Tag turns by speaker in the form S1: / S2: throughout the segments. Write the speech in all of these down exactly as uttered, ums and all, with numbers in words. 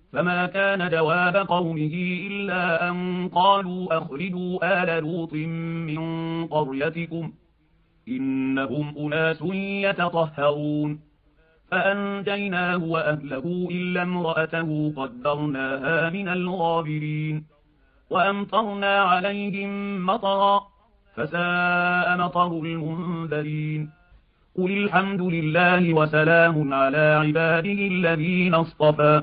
S1: فما كان جواب قومه إلا أن قالوا أخرجوا آل لوط من قريتكم إنهم أناس يتطهرون فأنجيناه وأهله إلا امرأته قدرناها من الغابرين وأمطرنا عليهم مطرا فساء مطر المنذرين قل الحمد لله وسلام على عباده الذين اصطفى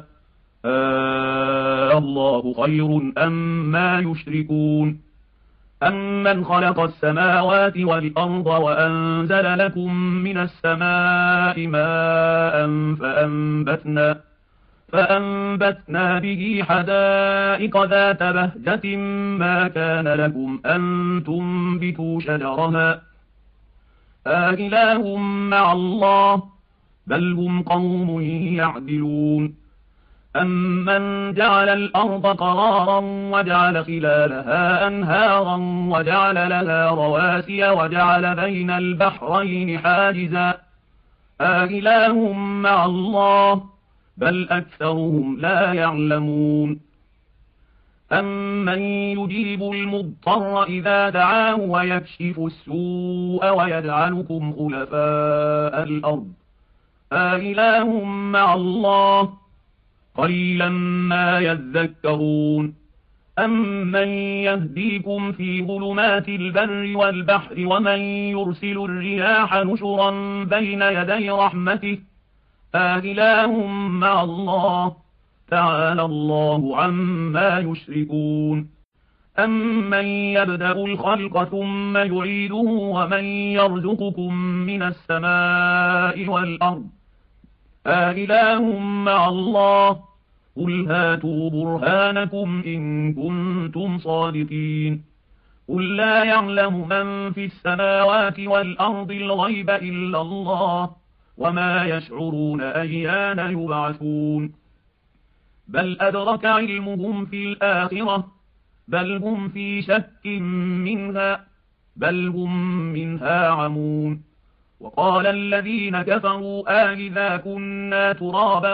S1: آه الله خير أما يشركون أمن خلق السماوات والأرض وأنزل لكم من السماء ماء فأنبتنا, فأنبتنا به حدائق ذات بهجة ما كان لكم أن تنبتوا شجرها آله مع الله بل هم قوم يعدلون أمن جعل الأرض قرارا وجعل خلالها أنهارا وجعل لها رواسي وجعل بين البحرين حاجزا آله مع الله بل أكثرهم لا يعلمون أمن يجيب المضطر إذا دعاه ويكشف السوء ويجعلكم خلفاء الأرض آله مع الله قليلا ما يذكرون أمن يهديكم في ظلمات البر والبحر ومن يرسل الرياح نشرا بين يدي رحمته آله مع الله تعالى الله عما يشركون أمن يبدأ الخلق ثم يعيده ومن يرزقكم من السماء والأرض آله مع الله قل هاتوا برهانكم إن كنتم صادقين قل لا يعلم من في السماوات والأرض الغيب إلا الله وما يشعرون أيان يبعثون بل أدرك علمهم في الآخرة بل هم في شك منها بل هم منها عمون وقال الذين كفروا آئذا كنا ترابا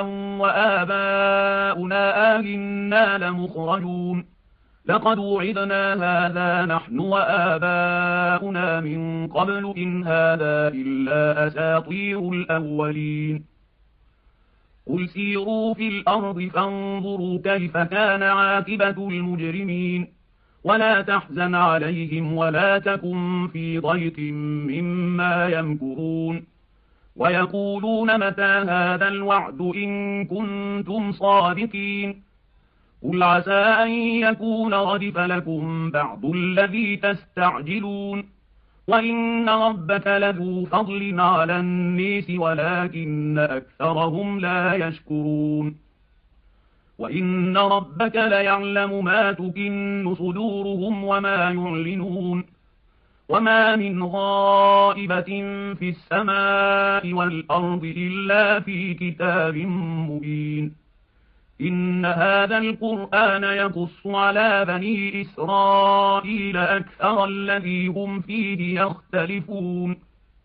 S1: وآباؤنا آئنا لمخرجون لقد وعدنا هذا نحن وآباؤنا من قبل إن هذا إلا أساطير الأولين قل سيروا في الأرض فانظروا كيف كان عاقبة المجرمين ولا تحزن عليهم ولا تكن في ضيق مما يمكرون ويقولون متى هذا الوعد إن كنتم صادقين قل عسى أن يكون ردف لكم بعض الذي تستعجلون وإن ربك لذو فضل على الناس ولكن أكثرهم لا يشكرون وإن ربك ليعلم ما تكن صدورهم وما يعلنون وما من غائبة في السماء والأرض إلا في كتاب مبين إن هذا القرآن يقص على بني إسرائيل أكثر الذي هم فيه يختلفون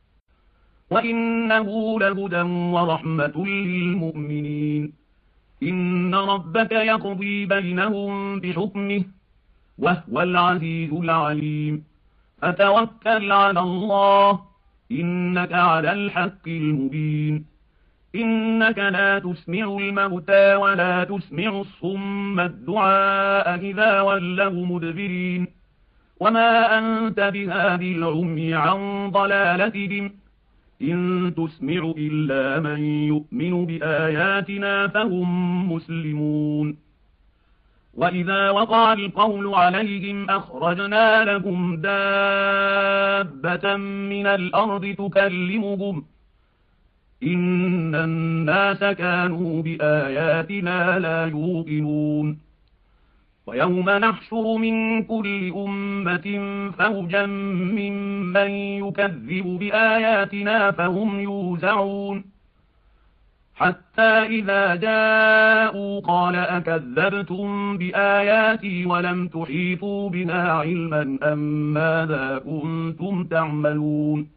S1: وإنه لهدى ورحمة للمؤمنين إن ربك يقضي بينهم بحكمه وهو العزيز العليم فتوكل على الله إنك على الحق المبين إنك لا تسمع الموتى ولا تسمع الصم الدعاء إذا ولوا مدبرين وما أنت بهاد العمي عن ضلالتهم إن تسمع إلا من يؤمن بآياتنا فهم مسلمون وإذا وقع القول عليهم أخرجنا لهم دابة من الأرض تكلمهم إن الناس كانوا بآياتنا لا يوقنون ويوم نحشر من كل أمة فوجا ممن يكذب بآياتنا فهم يوزعون حتى إذا جاءوا قال أكذبتم بآياتي ولم تحيطوا بها علما أم ماذا كنتم تعملون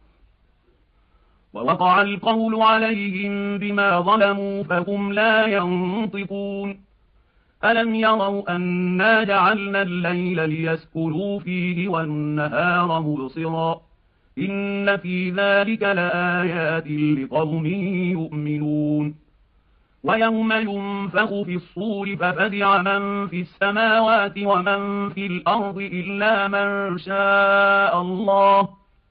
S1: ووقع القول عليهم بما ظلموا فهم لا ينطقون ألم يروا أنا جعلنا الليل ليسكنوا فيه والنهار مبصرا إن في ذلك لآيات لقوم يؤمنون ويوم ينفخ في الصور ففزع من في السماوات ومن في الأرض إلا من شاء الله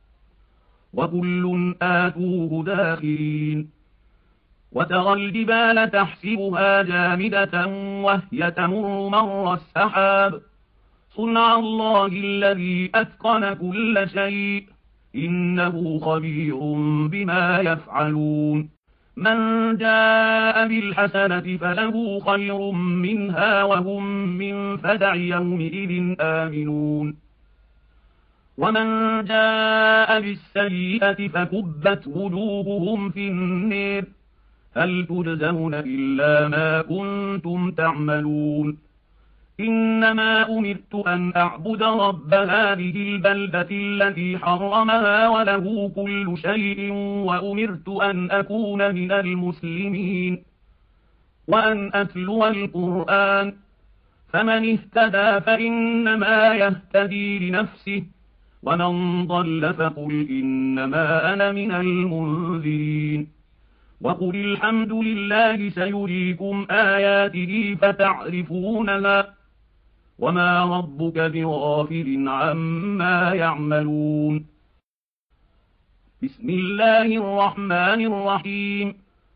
S1: وكل آتوه داخرين وترى الجبال تحسبها جامدة وهي تمر مر السحاب صنع الله الذي أتقن كل شيء إنه خبير بما يفعلون من جاء بالحسنة فله خير منها وهم من فزع يومئذ آمنون ومن جاء بالسيئة فكبت وجوههم في النار هل تجزون إلا ما كنتم تعملون إنما أمرت أن أعبد رب هذه البلدة التي حرمها وله كل شيء وأمرت أن أكون من المسلمين وأن أتلو القرآن فمن اهتدى فإنما يهتدي لنفسه ومن ضل فقل إنما أنا من المنذرين وقل الحمد لله سيريكم آياته فتعرفونها وما ربك بغافل عما يعملون بسم الله الرحمن الرحيم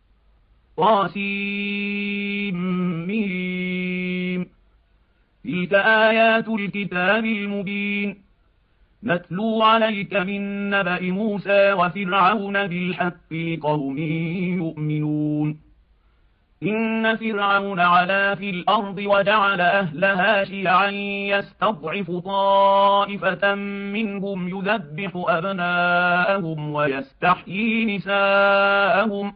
S1: طاسيم تلك آيات الكتاب المبين نتلو عليك من نبأ موسى وفرعون بالحق لقوم يؤمنون إن فرعون علا في الأرض وجعل أهلها شيعا يستضعف طائفة منهم يذبح أبناءهم ويستحيي نساءهم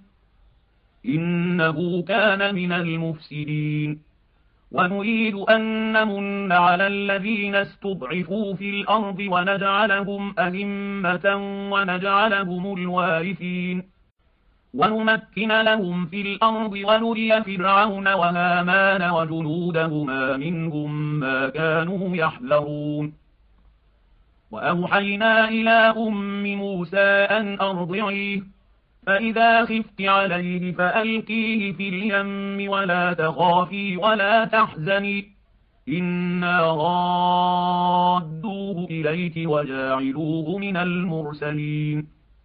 S1: إنه كان من المفسدين ونريد أن نمن على الذين استضعفوا في الأرض ونجعلهم أئمة ونجعلهم الوارثين ونمكن لهم في الأرض ونري فرعون وهامان وجنودهما منهم ما كانوا يحذرون وأوحينا إلى أم موسى أن أرضعيه فإذا خفت عليه فألقيه في اليم ولا تخافي ولا تحزني إنا رادوه إليك وجاعلوه من المرسلين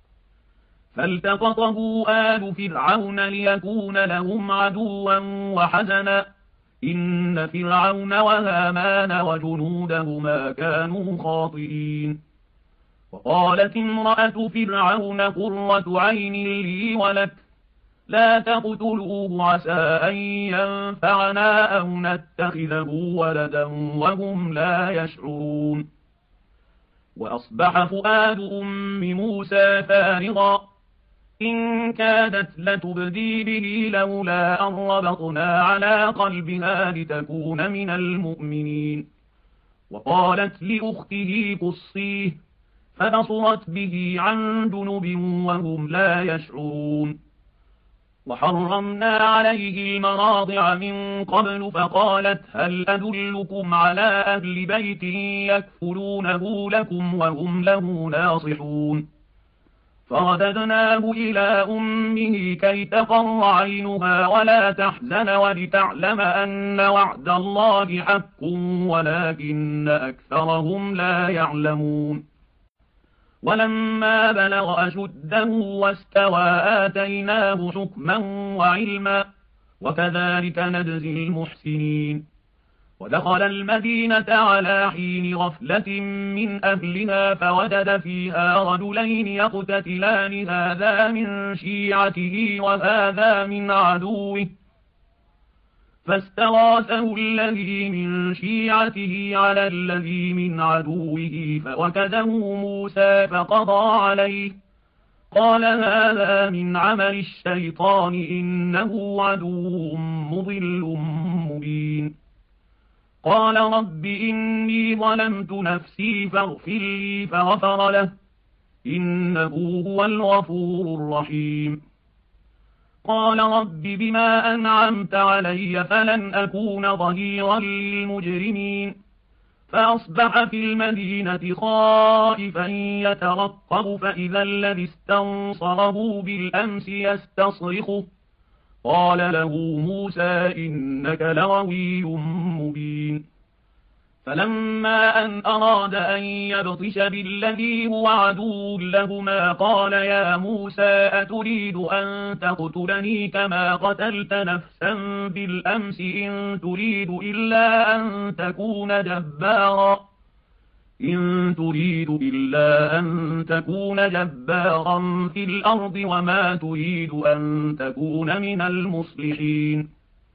S1: فالتقطه آل فرعون ليكون لهم عدوا وحزنا إن فرعون وهامان وجنودهما كانوا خاطئين وقالت امرأة فرعون قرة عين لي ولك لا تقتلوه عسى أن ينفعنا أو نتخذه ولدا وهم لا يشعرون وأصبح فؤاد أم موسى فارغا إن كادت لتبدي به لولا أن ربطنا على قلبها لتكون من المؤمنين وقالت لأخته قصيه فبصرت به عن جنب وهم لا يشعرون وحرمنا عليه المراضع من قبل فقالت هل أدلكم على أهل بيت يكفلونه لكم وهم له ناصحون فرددناه إلى أمه كي تقر عينها ولا تحزن ولتعلم أن وعد الله حق ولكن أكثرهم لا يعلمون ولما بلغ أشده واستوى آتيناه حكما وعلما وكذلك نجزي المحسنين ودخل المدينة على حين غفلة من أهلها فوجد فيها رجلين يقتتلان هذا من شيعته وهذا من عدوه فاستغاثه الذي من شيعته على الذي من عدوه فوكزه موسى فقضى عليه قال هذا من عمل الشيطان إنه عدو مضل مبين قال رب إني ظلمت نفسي فاغفر لي فغفر له إنه هو الغفور الرحيم قال رب بما أنعمت علي فلن أكون ظهيرا للمجرمين فأصبح في المدينة خائفا يترقب فإذا الذي استنصره بالأمس يستصرخه قال له موسى إنك لغوي مبين فلما أن أراد أن يبطش بالذي هو عدو لهما قال يا موسى أتريد أن تقتلني كما قتلت نفسا بالأمس إن تريد إلا أن تكون جبارا إن تريد إلا أن تكون جبارا في الأرض وما تريد أن تكون من المصلحين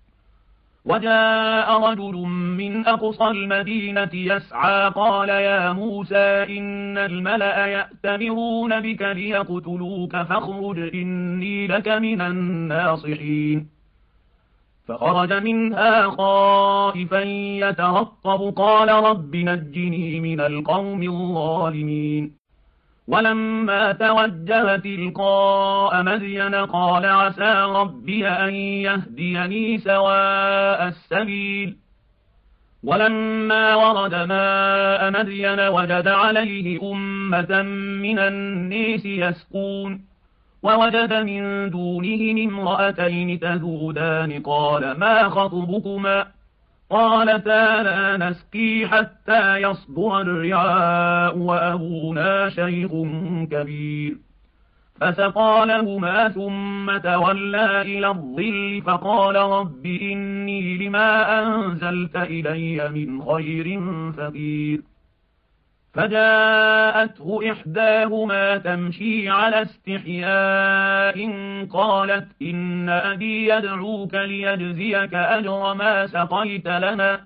S1: وجاء رجل من أقصى المدينة يسعى قال يا موسى إن الملأ يأتمرون بك ليقتلوك فاخرج إني لك من الناصحين فخرج منها خائفا يترقب قال رب نجني من القوم الظالمين ولما توجه تلقاء مدين قال عسى ربي أن يهديني سواء السبيل ولما ورد ماء مدين وجد عليه أمة من الناس يسقون ووجد من دونهم امرأتين تذودان قال ما خطبكما قالتا لا نسقي حتى يصدر الرعاء وأبونا شيخ كبير فسقى لهما ثم تولى إلى الظل فقال رب إني لما أنزلت إلي من خير فقير فجاءته إحداهما تمشي على استحياء قالت إن أبي يدعوك ليجزيك أجر ما سقيت لنا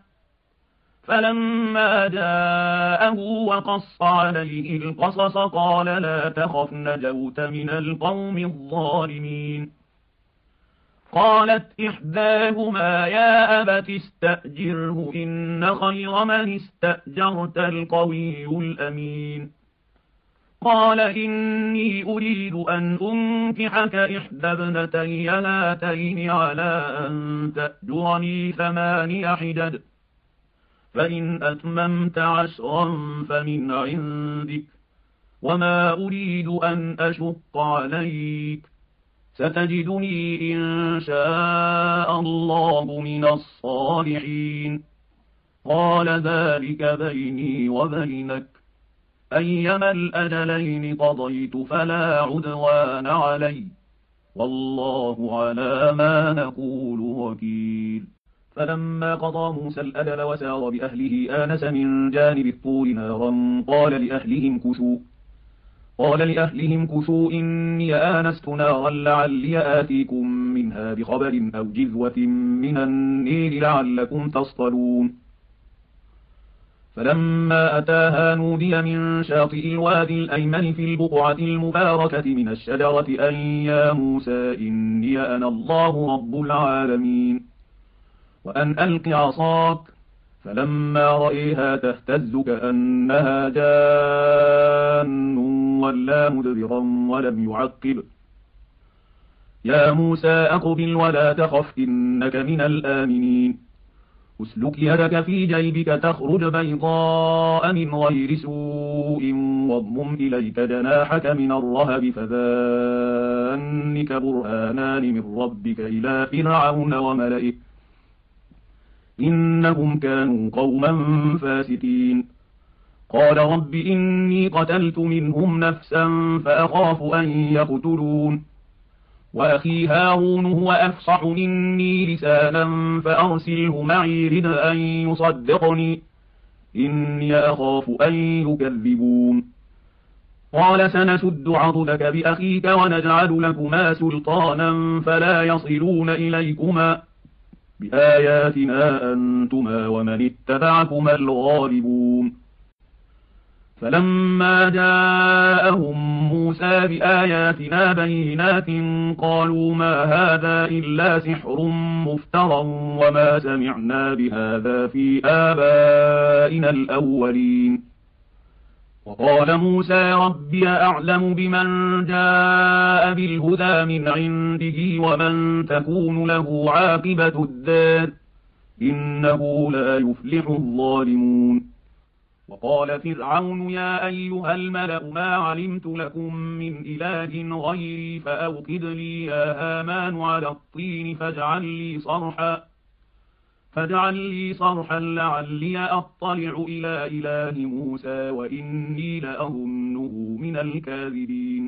S1: فلما جاءه وقص عليه القصص قال لا تخف نجوت من القوم الظالمين قالت إحداهما يا أبت استأجره إن خير من استأجرت القوي الأمين قال إني أريد أن أنكحك إحدى ابنتي هاتين على أن تأجرني ثماني حجج فإن أتممت عشرا فمن عندك وما أريد أن أشق عليك ستجدني إن شاء الله من الصالحين قال ذلك بيني وبينك أيما الأجلين قضيت فلا عدوان علي والله على ما نقول وكيل فلما قضى موسى الأجل وسار بأهله آنس من جانب الطور نارا قال لأهلهم كثوا قال لأهلهم كثوا إني آنست نارا لعلي آتيكم منها بخبر أو جذوة من النير لعلكم تصطلون فلما أتاها نودي من شاطئ الوادي الأيمن في البقعة المباركة من الشجرة أن يا موسى إني أنا الله رب العالمين وأن ألق عصاك فلما رأيها تهتز كأنها جان ولا مدبرا ولم يعقب يا موسى أقبل ولا تخف إنك من الآمنين أسلك يدك في جيبك تخرج بيضاء من غير سوء واضمم إليك جناحك من الرهب فذانك برهانان من ربك إلى فرعون وملئه إنهم كانوا قوما فاسقين قال رب إني قتلت منهم نفسا فأخاف أن يقتلون وأخي هارون هو أفصح مني لسانا فأرسله معي رد أن يصدقني إني أخاف أن يكذبون قال سنشد عضدك بأخيك ونجعل لكما سلطانا فلا يصلون إليكما بآياتنا أنتما ومن اتبعكما الغالبون فلما جاءهم موسى بآياتنا بينات قالوا ما هذا إلا سحر مفترى وما سمعنا بهذا في آبائنا الأولين وقال موسى ربي أعلم بمن جاء بالهدى من عنده ومن تكون له عاقبة الدار إنه لا يفلح الظالمون. وقال فرعون يا أيها الملأ ما علمت لكم من إله غيري فأوقد لي يا هامان على الطين فاجعل لي صرحا فاجعل لي صرحا لعلي أطلع إلى إله موسى وإني لأظنه من الكاذبين.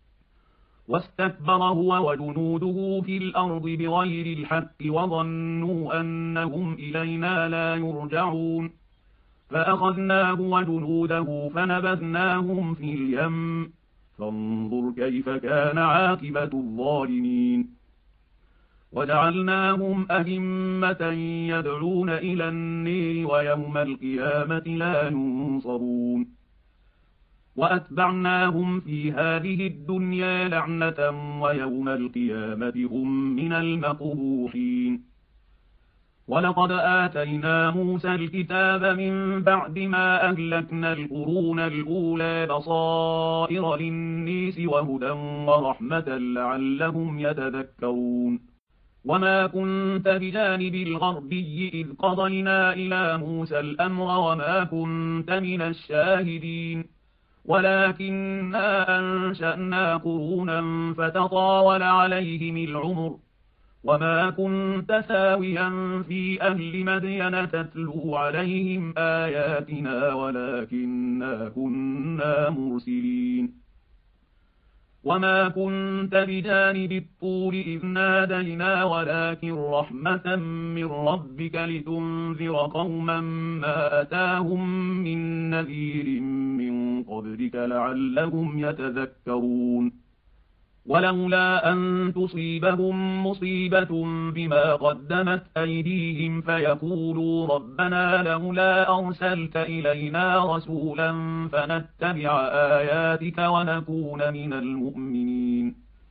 S1: واستكبر هو وجنوده في الأرض بغير الحق وظنوا أنهم إلينا لا يرجعون فأخذناه وجنوده فنبذناهم في اليم فانظر كيف كان عاقبة الظالمين. وجعلناهم أئمة يدعون إلى النير ويوم القيامة لا ينصرون. وأتبعناهم في هذه الدنيا لعنة ويوم القيامة هم من المقبوحين. ولقد آتينا موسى الكتاب من بعد ما أهلكنا القرون الأولى بصائر للناس وهدى ورحمة لعلهم يتذكرون. وما كنت بجانب الغربي إذ قضينا إلى موسى الأمر وما كنت من الشاهدين ولكننا أنشأنا قرونا فتطاول عليهم العمر وما كنت ساويا في أهل مدين تتلو عليهم آياتنا ولكننا كنا مرسلين. وما كنت بجانب الطور إذ نادينا ولكن رحمة من ربك لتنذر قوما ما أتاهم من نذير من قبلك لعلهم يتذكرون. ولولا أن تصيبهم مصيبة بما قدمت أيديهم فيقولوا ربنا لولا أرسلت إلينا رسولا فنتبع آياتك ونكون من المؤمنين.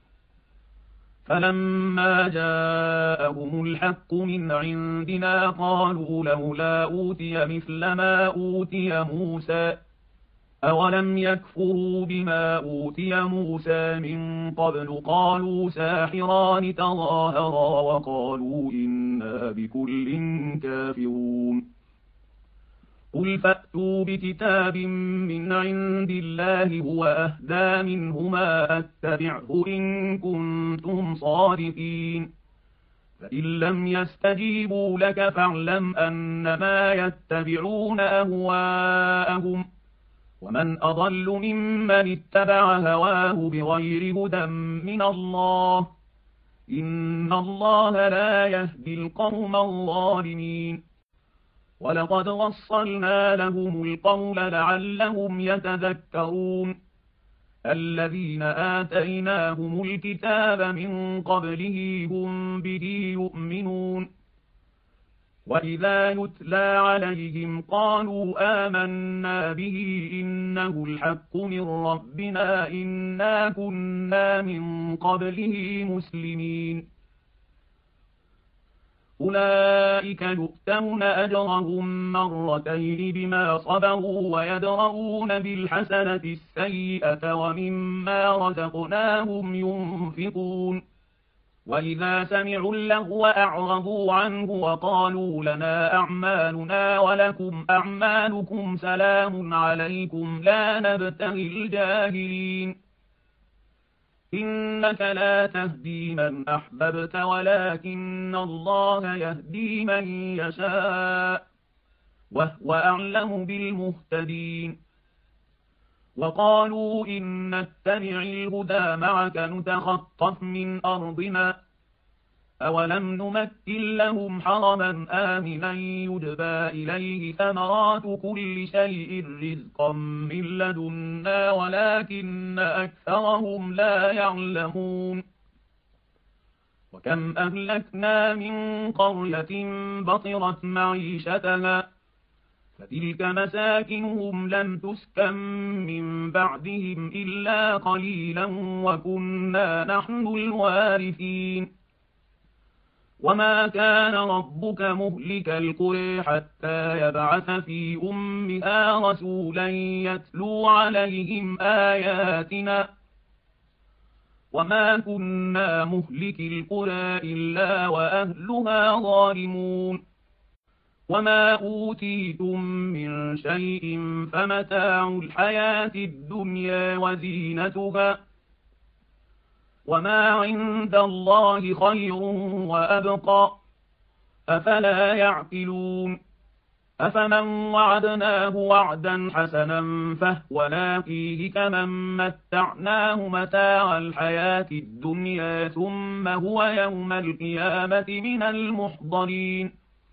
S1: فلما جاءهم الحق من عندنا قالوا لولا أوتي مثل ما أوتي موسى أولم يكفروا بما أوتي موسى من قبل قالوا ساحران تظاهرا وقالوا إنا بكل كافرون. قل فأتوا بكتاب من عند الله هو أهدى منهما أتبعه إن كنتم صادقين فإن لم يستجيبوا لك فاعلم أنما يتبعون أهواءهم ومن أضل ممن اتبع هواه بغير هدى من الله إن الله لا يهدي القوم الظالمين. ولقد وصلنا لهم القول لعلهم يتذكرون. الذين آتيناهم الكتاب من قبله هم به يؤمنون. وإذا يتلى عليهم قالوا آمنا به إنه الحق من ربنا إنا كنا من قبله مسلمين. أولئك يؤتون أجرهم مرتين بما صبروا ويدرؤون بالحسنة السيئة ومما رزقناهم ينفقون. وإذا سمعوا اللغو أعرضوا عنه وقالوا لنا أعمالنا ولكم أعمالكم سلام عليكم لا نبتغي الجاهلين. إنك لا تهدي من أحببت ولكن الله يهدي من يشاء وهو أعلم بالمهتدين. وقالوا إن نتبع الهدى معك نتخطف من أرضنا أولم نمكن لهم حرما آمنا يجبى إليه ثمرات كل شيء رزقا من لدنا ولكن أكثرهم لا يعلمون. وكم أهلكنا من قرية بطرت معيشتها فتلك مساكنهم لم تسكن من بعدهم إلا قليلا وكنا نحن الوارثين. وما كان ربك مهلك القرى حتى يبعث في أمها رسولا يتلو عليهم آياتنا وما كنا مهلك القرى إلا وأهلها ظالمون وما أوتيتم من شيء فمتاع الحياة الدنيا وزينتها وما عند الله خير وأبقى أفلا يعقلون أفمن وعدناه وعدا حسنا فهو لاقيه كمن متعناه متاع الحياة الدنيا ثم هو يوم القيامة من المحضرين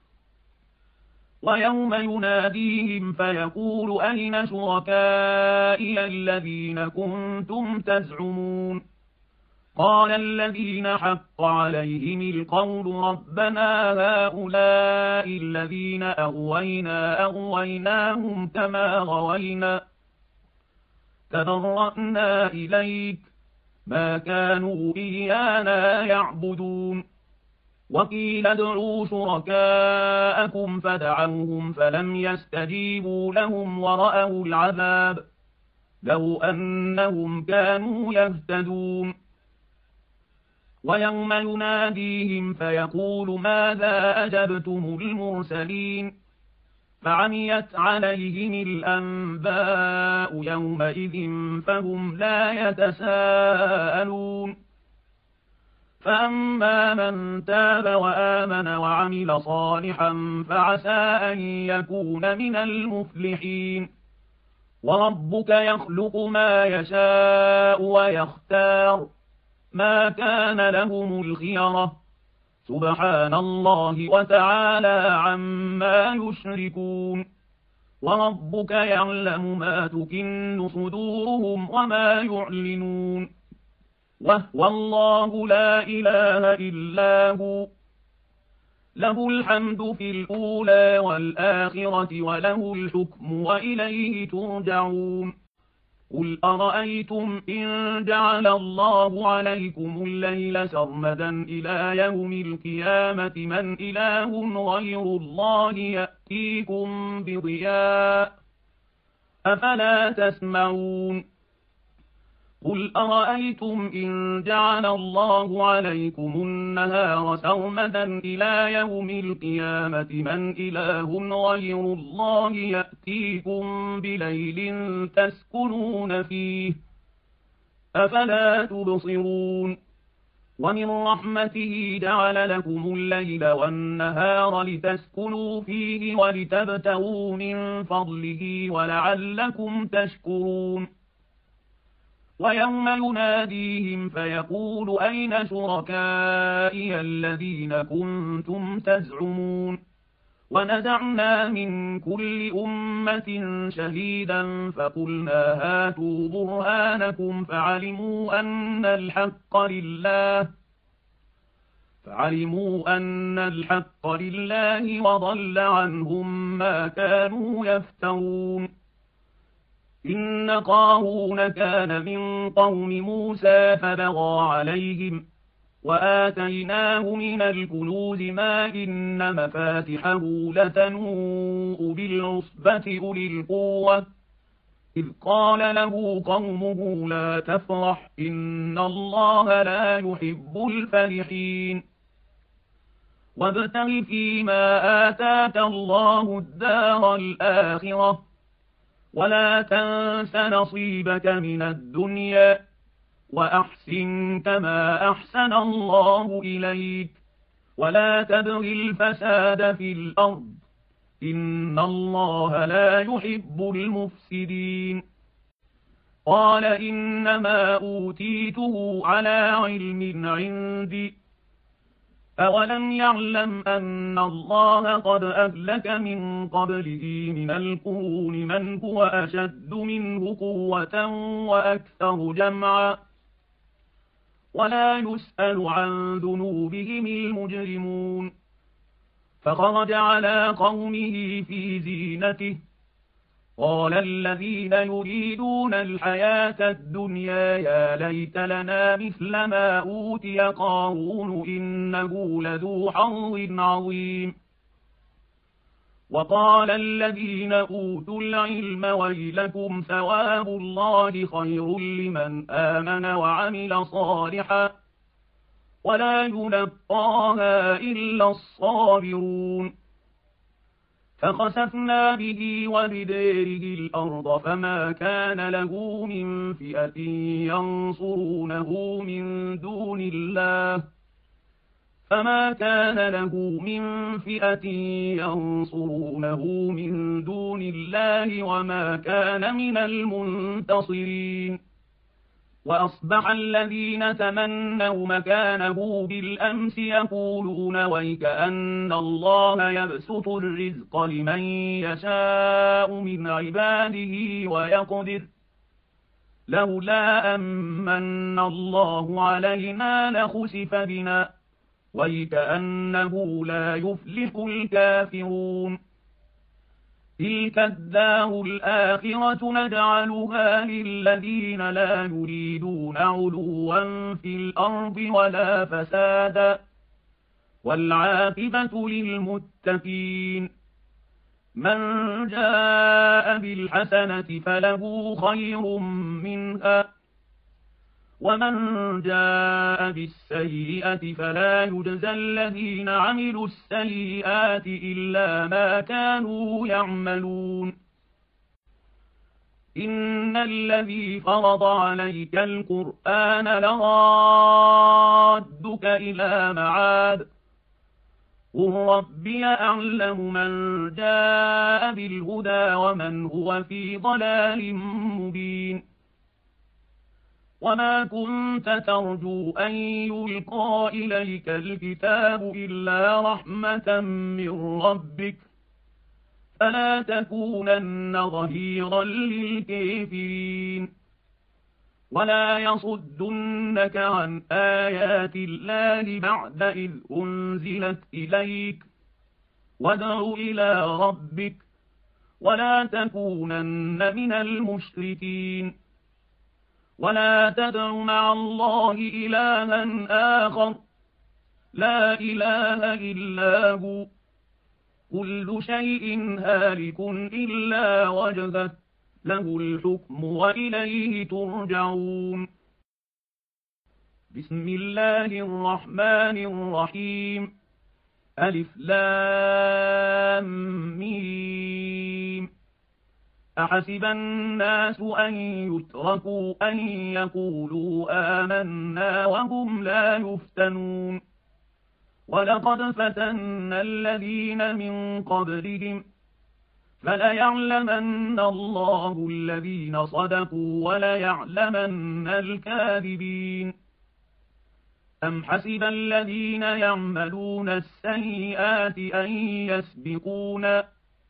S1: ويوم يناديهم فيقول أين شركائي الذين كنتم تزعمون قال الذين حق عليهم القول ربنا هؤلاء الذين أغوينا أغويناهم كما غوينا تبرأنا إليك ما كانوا إيانا يعبدون وقيل ادعوا شركاءكم فدعوهم فلم يستجيبوا لهم ورأوا العذاب لو أنهم كانوا يهتدون ويوم يناديهم فيقول ماذا أجبتم المرسلين فعميت عليهم الأنباء يومئذ فهم لا يتساءلون فأما من تاب وآمن وعمل صالحا فعسى أن يكون من المفلحين وربك يخلق ما يشاء ويختار ما كان لهم الخيرة سبحان الله وتعالى عما يشركون وربك يعلم ما تكن صدورهم وما يعلنون وهو الله لا إله إلا هو له الحمد في الأولى والآخرة وله الحكم وإليه ترجعون قل أرأيتم إن جعل الله عليكم الليل سرمدا إلى يوم القيامة من إله غير الله يأتيكم بضياء أفلا تسمعون قل أرأيتم إن جعل الله عليكم النهار سرمدا إلى يوم القيامة من إله غير الله يأتيكم بليل تسكنون فيه أفلا تبصرون ومن رحمته جعل لكم الليل والنهار لتسكنوا فيه ولتبتغوا من فضله ولعلكم تشكرون ويوم يناديهم فيقول أين شركائي الذين كنتم تزعمون ونزعنا من كل أمة شهيدا فقلنا هاتوا برهانكم فعلموا أن الحق لله فعلموا أن الحق لله وضل عنهم ما كانوا يفترون إن قارون كان من قوم موسى فبغى عليهم وآتيناه من الكنوز ما إن مفاتحه لتنوء بالعصبة أولي القوة إذ قال له قومه لا تفرح إن الله لا يحب الفرحين وابتغ فيما آتاك الله الدار الآخرة ولا تنس نصيبك من الدنيا وأحسن كما أحسن الله إليك ولا تبغ الفساد في الأرض إن الله لا يحب المفسدين قال إنما أوتيته على علم عندي أولم يعلم أن الله قد أهلك من قبله من القرون من هو أشد منه قوة وأكثر جمعا ولا يسأل عن ذنوبهم المجرمون فخرج على قومه في زينته قال الذين يريدون الحياة الدنيا يا ليت لنا مثل ما أوتي قارون إنه لذو حظ عظيم. وقال الذين أوتوا العلم ويلكم ثواب الله خير لمن آمن وعمل صالحا ولا يلقاها إلا الصابرون. فخسفنا به وبداره الأرض فما كان له من فئة ينصرونه من دون الله فما كان له من فئة ينصرونه من دون الله وما كان من المنتصرين. وأصبح الذين تمنوا مكانه بالأمس يقولون ويكأن الله يبسط الرزق لمن يشاء من عباده ويقدر لولا أمن الله علينا لخسف بنا ويكأنه لا يفلح الكافرون. تلك الدار الآخرة نجعلها للذين لا يريدون علوا في الأرض ولا فسادا والعاقبة للمتقين. من جاء بالحسنة فله خير منها ومن جاء بالسيئة فلا يجزى الذين عملوا السيئات إلا ما كانوا يعملون. إن الذي فرض عليك القرآن لرادك إلى معاد قل ربي أعلم من جاء بالهدى ومن هو في ضلال مبين. وما كنت ترجو أن يلقى إليك الكتاب إلا رحمة من ربك فلا تكونن ظهيرا للكافرين. ولا يصدنك عن آيات الله بعد إذ أنزلت إليك وادع إلى ربك ولا تكونن من المشركين. ولا تدع مع الله إلها آخر لا إله إلا هو كل شيء هالك إلا وجهه له الحكم وإليه ترجعون. بسم الله الرحمن الرحيم. ألف لام ميم. أحسب الناس أن يتركوا أن يقولوا آمنا وهم لا يفتنون. ولقد فتنا الذين من قبلهم فليعلمن الله الذين صدقوا وليعلمن الكاذبين. أم حسب الذين يعملون السيئات أن يسبقونا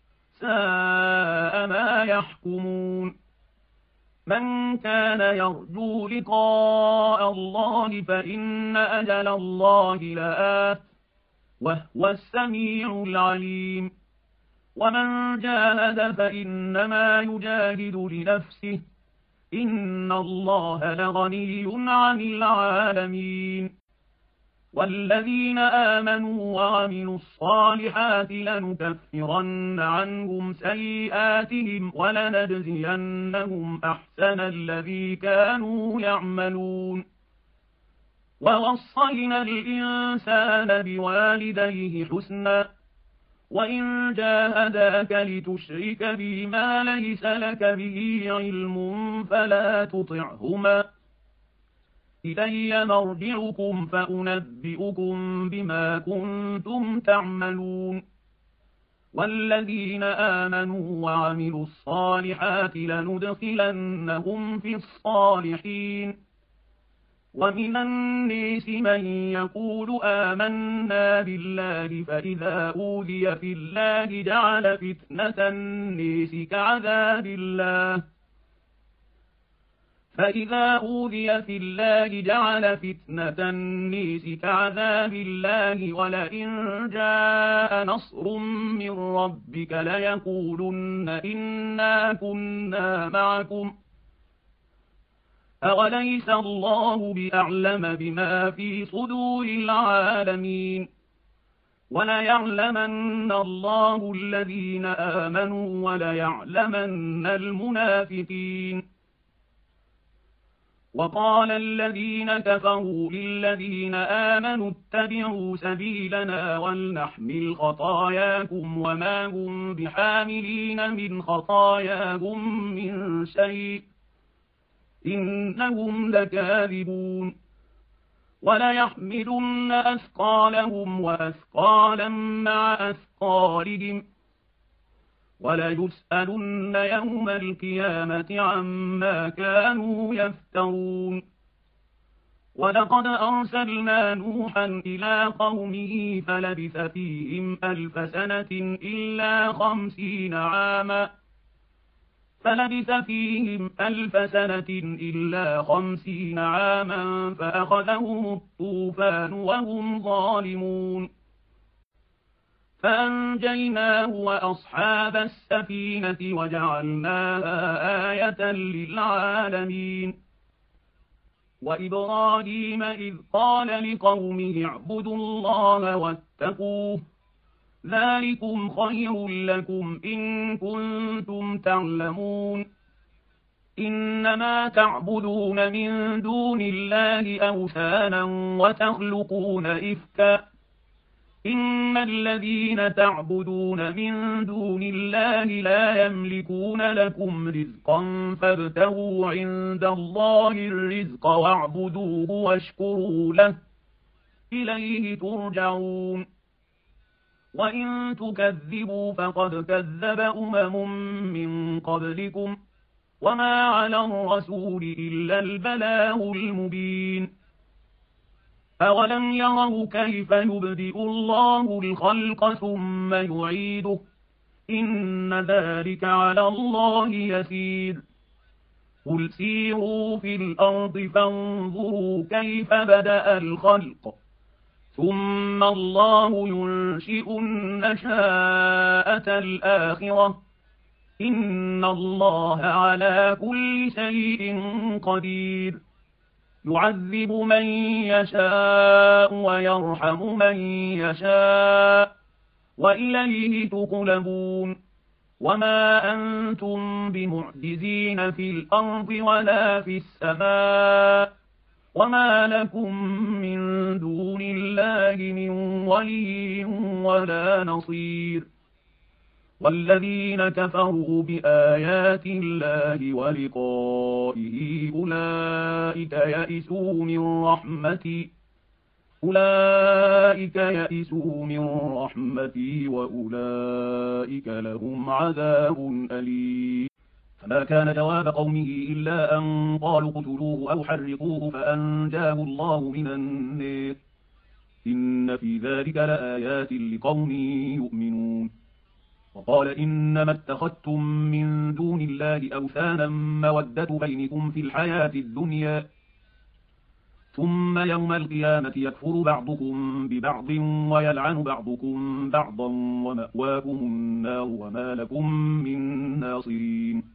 S1: ساء ما يحكمون. من كان يرجو لقاء الله فإن أجل الله لآت وهو السميع العليم. ومن جاهد فإنما يجاهد لنفسه إن الله لغني عن العالمين. والذين آمنوا وعملوا الصالحات لنكفرن عنهم سيئاتهم ولنجزينهم أحسن الذي كانوا يعملون. ووصينا الإنسان بوالديه حسنا وإن جاهداك لتشرك بي ما ليس لك به علم فلا تطعهما إلي مرجعكم فأنبئكم بما كنتم تعملون. والذين آمنوا وعملوا الصالحات لندخلنهم في الصالحين. ومن الناس من يقول آمنا بالله فإذا أوذي في الله جعل فتنة الناس كعذاب الله فإذا أوذي في الله جعل فتنة النيس كعذاب الله ولئن جاء نصر من ربك ليقولن إنا كنا معكم أوليس الله بأعلم بما في صدور العالمين وليعلمن الله الذين آمنوا وليعلمن المنافقين. وقال الذين كفروا للذين آمنوا اتبعوا سبيلنا ولنحمل خطاياكم وما هم بحاملين من خطاياهم من شيء إنهم لكاذبون وليحملن أثقالهم وأثقالا مع أثقالهم وليسألن يوم القيامة عما كانوا يفترون. ولقد أرسلنا نوحا إلى قومه فلبث فيهم ألف سنة إلا خمسين عاما فلبث فيهم ألف سنة إلا خمسين عاما فأخذهم الطوفان وهم ظالمون فأنجيناه وأصحاب السفينة وجعلناها آية للعالمين. وإبراهيم إذ قال لقومه اعبدوا الله واتقوه ذلكم خير لكم إن كنتم تعلمون إنما تعبدون من دون الله أوثانا وتخلقون إفكا إن الذين تعبدون من دون الله لا يملكون لكم رزقا فابتغوا عند الله الرزق واعبدوه واشكروا له إليه ترجعون. وإن تكذبوا فقد كذب أمم من قبلكم وما على الرسول إلا البلاغ المبين. أولم يروا كيف يبدئ الله الخلق ثم يعيده إن ذلك على الله يسير. قل سيروا في الأرض فانظروا كيف بدأ الخلق ثم الله ينشئ النشاءة الآخرة إن الله على كل شيء قدير. يعذب من يشاء ويرحم من يشاء وإليه تقلبون. وما أنتم بمعجزين في الأرض ولا في السماء وما لكم من دون الله من ولي ولا نصير. والذين كفروا بآيات الله ولقائه أولئك يئسوا من رحمتي أولئك يئسوا من رحمتي وأولئك لهم عذاب أليم. فما كان جواب قومه إلا أن قالوا اقتلوه أو حرقوه فأنجاه الله من النار إن في ذلك لآيات لقوم يؤمنون. وقال إنما اتخذتم من دون الله أوثانا مودة بينكم في الحياة الدنيا ثم يوم القيامة يكفر بعضكم ببعض ويلعن بعضكم بعضا ومأواكم النار وما لكم من ناصرين.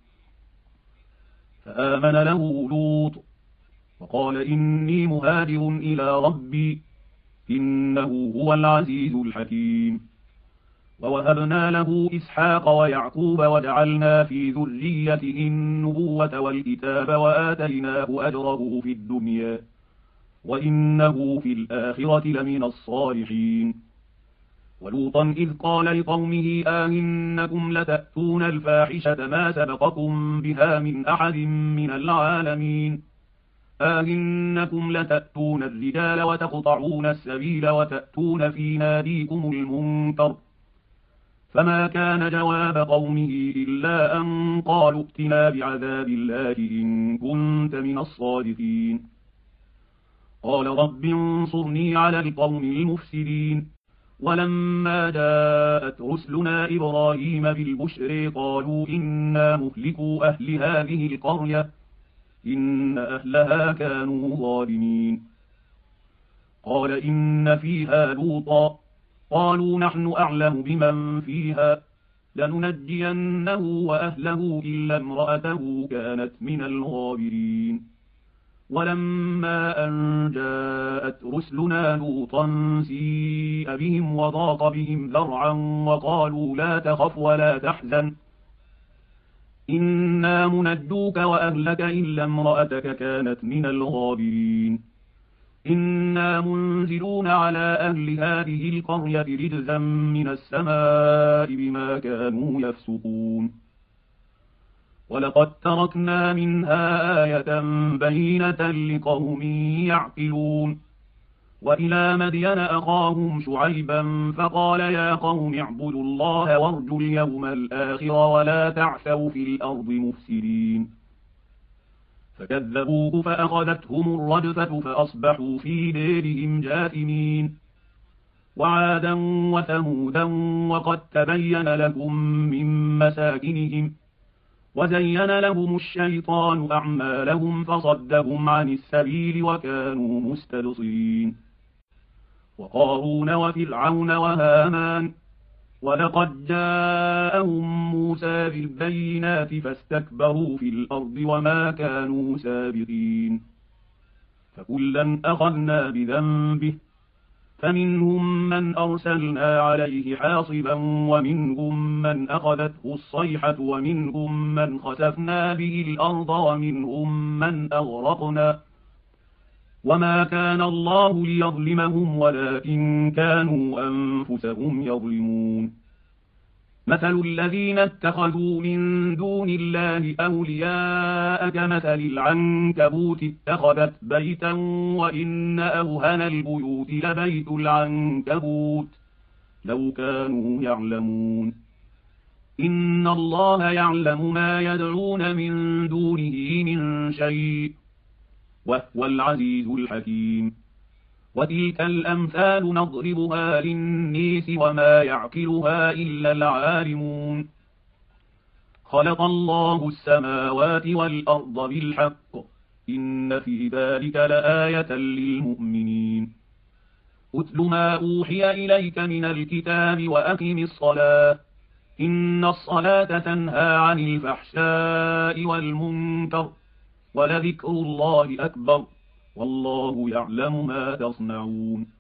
S1: فآمن له لوط وقال إني مهاجر إلى ربي إنه هو العزيز الحكيم. ووهبنا له إسحاق ويعقوب وجعلنا في ذريته النبوة والكتاب وآتيناه أجره في الدنيا وإنه في الآخرة لمن الصالحين. ولوطا إذ قال لقومه آئنكم لتأتون الفاحشة ما سبقكم بها من أحد من العالمين آئنكم لتأتون الرجال وتقطعون السبيل وتأتون في ناديكم المنكر فما كان جواب قومه إلا أن قالوا ائتنا بعذاب الله إن كنت من الصادقين. قال رب انصرني على القوم المفسدين. ولما جاءت رسلنا إبراهيم بالبشر قالوا إنا مهلكوا أهل هذه القرية إن أهلها كانوا ظالمين. قال إن فيها لوطا قالوا نحن أعلم بمن فيها لننجينه وأهله إلا امرأته كانت من الغابرين. ولما أن جاءت رسلنا لوطا سيء بهم وضاق بهم ذرعا وقالوا لا تخف ولا تحزن إنا منجوك وأهلك إلا امرأتك كانت من الغابرين. إنا منزلون على أهل هذه القرية رجزا من السماء بما كانوا يفسقون. ولقد تركنا منها آية بينة لقوم يعقلون. وإلى مدين أخاهم شعيبا فقال يا قوم اعبدوا الله وارجوا اليوم الآخر ولا تعثوا في الأرض مفسدين. فكذبوه فأخذتهم الرجفة فأصبحوا في ديرهم جاثمين. وعادا وثمودا وقد تبين لكم من مساكنهم وزين لهم الشيطان أعمالهم فصدهم عن السبيل وكانوا مستبصرين. وقارون وفرعون وهامان ولقد جاءهم موسى بالبينات فاستكبروا في الأرض وما كانوا سابقين. فكلا أخذنا بذنبه فمنهم من أرسلنا عليه حاصبا ومنهم من أخذته الصيحة ومنهم من خسفنا به الأرض ومنهم من أغرقنا وما كان الله ليظلمهم ولكن كانوا أنفسهم يظلمون. مثل الذين اتخذوا من دون الله أولياء كمثل العنكبوت اتخذت بيتا وإن أوهن البيوت لبيت العنكبوت لو كانوا يعلمون. إن الله يعلم ما يدعون من دونه من شيء وهو العزيز الحكيم. وتلك الأمثال نضربها للناس وما يعقلها إلا العالمون. خلق الله السماوات والأرض بالحق إن في ذلك لآية للمؤمنين. أتل ما أوحي إليك من الكتاب وأقم الصلاة إن الصلاة تنهى عن الفحشاء والمنكر ولذكر الله أكبر والله يعلم ما تصنعون.